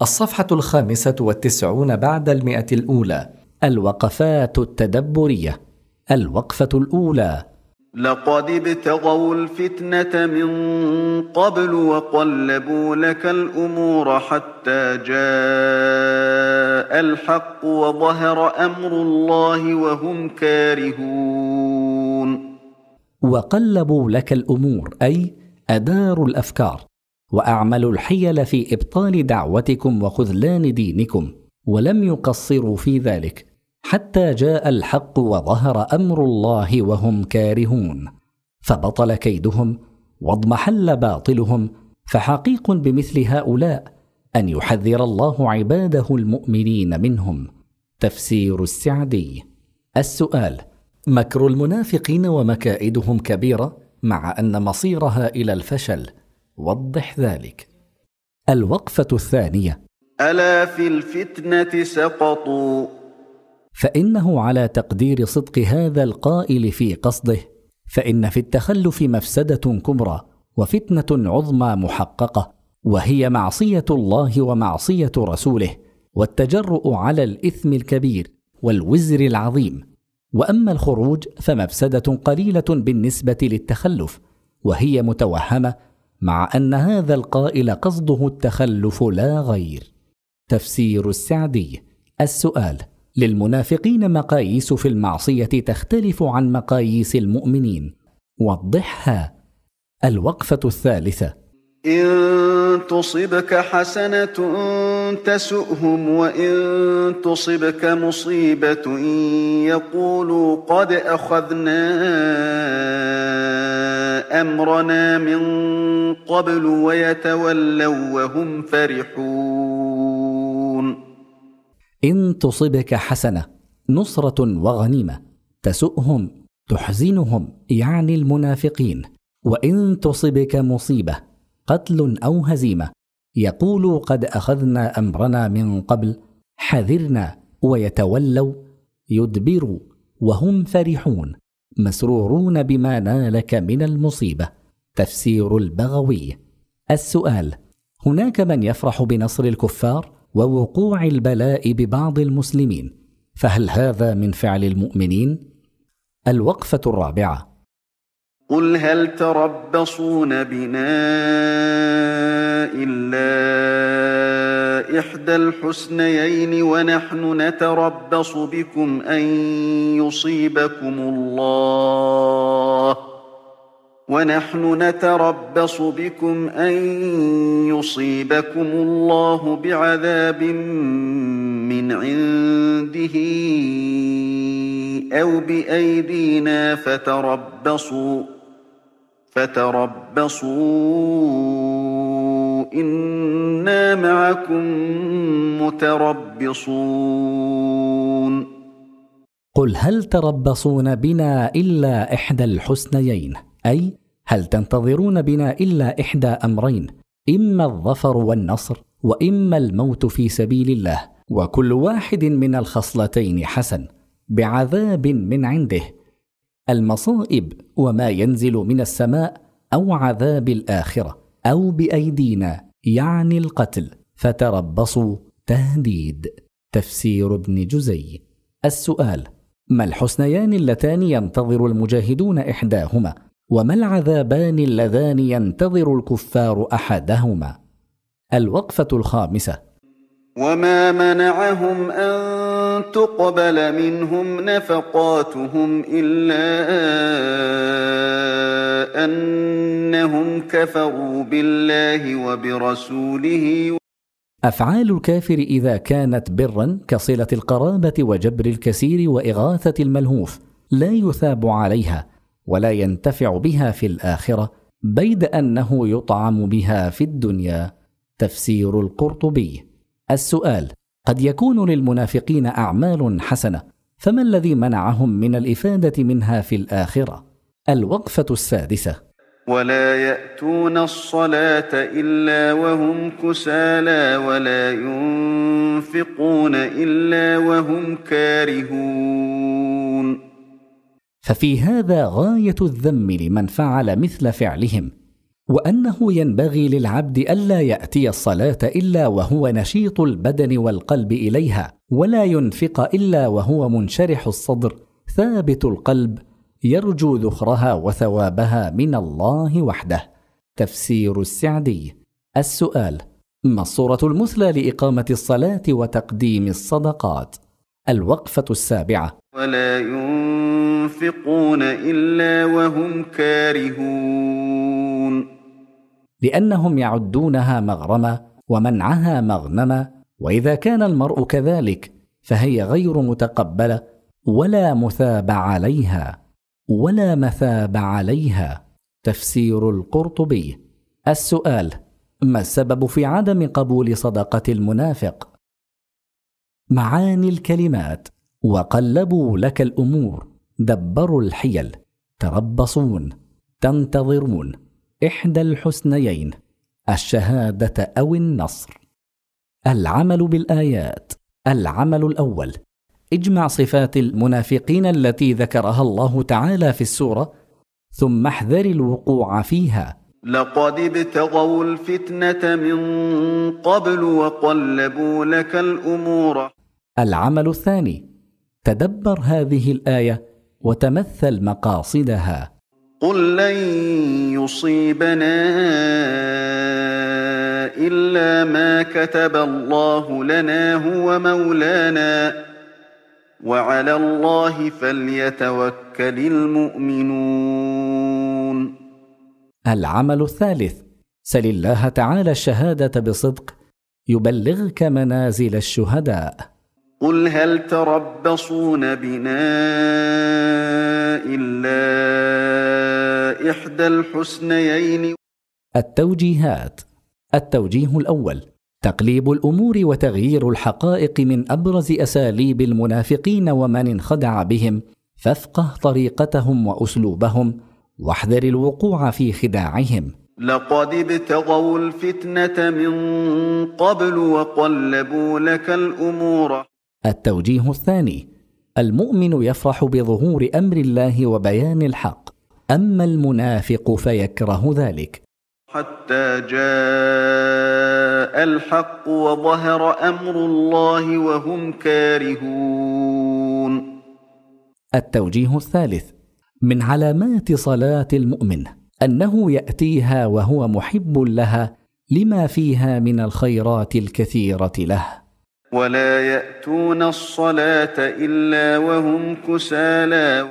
الصفحة 95 بعد 100. الوقفات التدبرية. الوقفة الأولى: لقد ابتغوا الفتنة من قبل وقلبوا لك الأمور حتى جاء الحق وظهر أمر الله وهم كارهون. وقلبوا لك الأمور أي أداروا الأفكار، وأعملوا الحيل في إبطال دعوتكم وخذلان دينكم، ولم يقصروا في ذلك حتى جاء الحق وظهر أمر الله وهم كارهون، فبطل كيدهم واضمحل باطلهم. فحقيق بمثل هؤلاء أن يحذر الله عباده المؤمنين منهم. تفسير السعدي. السؤال: مكر المنافقين ومكائدهم كبيرة مع أن مصيرها إلى الفشل، وضح ذلك. الوقفة الثانية: ألا في الفتنة سقطوا. فإنه على تقدير صدق هذا القائل في قصده، فإن في التخلف مفسدة كبرى وفتنة عظمى محققة، وهي معصية الله ومعصية رسوله، والتجرؤ على الإثم الكبير والوزر العظيم. وأما الخروج فمفسدة قليلة بالنسبة للتخلف، وهي متوهمة، مع أن هذا القائل قصده التخلف لا غير. تفسير السعدي. السؤال: للمنافقين مقاييس في المعصية تختلف عن مقاييس المؤمنين، وضحها. الوقفة الثالثة: إن تصبك حسنة تسؤهم، وإن تصبك مصيبة يقولوا قد أخذنا أمرنا من قبل ويتولوا وهم فرحون. إن تصبك حسنة نصرة وغنيمة، تسؤهم تحزنهم يعني المنافقين. وإن تصبك مصيبة قتل أو هزيمة يقولوا قد أخذنا أمرنا من قبل، حذرنا، ويتولوا يدبروا وهم فرحون مسرورون بما نالك من المصيبة. تفسير البغوي. السؤال: هناك من يفرح بنصر الكفار ووقوع البلاء ببعض المسلمين، فهل هذا من فعل المؤمنين؟ الوقفة الرابعة: قل هل تربصون بنا إلا إحدى الحسنيين ونحن نتربص بكم أن يصيبكم الله بعذاب من عنده أو بأيدينا فتربصوا إنا معكم متربصون. قل هل تربصون بنا إلا إحدى الحسنيين، أي هل تنتظرون بنا إلا إحدى أمرين، إما الظفر والنصر، وإما الموت في سبيل الله، وكل واحد من الخصلتين حسن، بعذاب من عنده. المصائب وما ينزل من السماء، أو عذاب الآخرة، أو بأيدينا يعني القتل. فتربصوا تهديد. تفسير ابن جزي. السؤال: ما الحسنيان اللتان ينتظر المجاهدون إحداهما؟ وما العذابان اللذان ينتظر الكفار أحدهما؟ الوقفة الخامسة: وما منعهم أن تقبل منهم نفقاتهم إلا أنهم كفروا بالله وبرسوله. أفعال الكافر إذا كانت برا كصلة القرابة وجبر الكسير وإغاثة الملهوف لا يثاب عليها ولا ينتفع بها في الآخرة، بيد أنه يطعم بها في الدنيا. تفسير القرطبي. السؤال: قد يكون للمنافقين أعمال حسنة، فما الذي منعهم من الإفادة منها في الآخرة؟ الوقفة السادسة: ولا يأتون الصلاة إلا وهم كسالى ولا ينفقون إلا وهم كارهون. ففي هذا غاية الذم لمن فعل مثل فعلهم، وأنه ينبغي للعبد ألا يأتي الصلاة إلا وهو نشيط البدن والقلب إليها، ولا ينفق إلا وهو منشرح الصدر ثابت القلب يرجو ذخرها وثوابها من الله وحده. تفسير السعدي. السؤال: ما الصورة المثلى لإقامة الصلاة وتقديم الصدقات؟ الوقفة السابعة. ولا ينفقون إلا وهم كارهون، لأنهم يعدونها مغرمة ومنعها مغنمة، وإذا كان المرء كذلك فهي غير متقبلة ولا مثاب عليها. تفسير القرطبي. السؤال: ما السبب في عدم قبول صدقة المنافق؟ معاني الكلمات: وقلبوا لك الأمور، دبروا الحيل، تربصون، تنتظرون، إحدى الحسنيين، الشهادة أو النصر. العمل بالآيات. العمل الأول: اجمع صفات المنافقين التي ذكرها الله تعالى في السورة، ثم احذر الوقوع فيها. لقد ابتغوا الفتنة من قبل وقلبوا لك الأمور. العمل الثاني: تدبر هذه الآية وتمثل مقاصدها. قل لن يصيبنا إلا ما كتب الله لنا هو مولانا وعلى الله فليتوكل المؤمنون. العمل الثالث: سل الله تعالى الشهادة بصدق يبلغك منازل الشهداء. قل هل تربصون بنا إلا إحدى الحسنيين. التوجيهات. التوجيه الأول: تقليب الأمور وتغيير الحقائق من أبرز أساليب المنافقين ومن انخدع بهم، فافقه طريقتهم وأسلوبهم واحذر الوقوع في خداعهم. لقد ابتغوا الفتنة من قبل وقلبوا لك الأمور. التوجيه الثاني: المؤمن يفرح بظهور أمر الله وبيان الحق، أما المنافق فيكره ذلك. حتى جاء الحق وظهر أمر الله وهم كارهون. التوجيه الثالث: من علامات صلاة المؤمن أنه يأتيها وهو محب لها لما فيها من الخيرات الكثيرة له. ولا يأتون الصلاة إلا وهم كسالى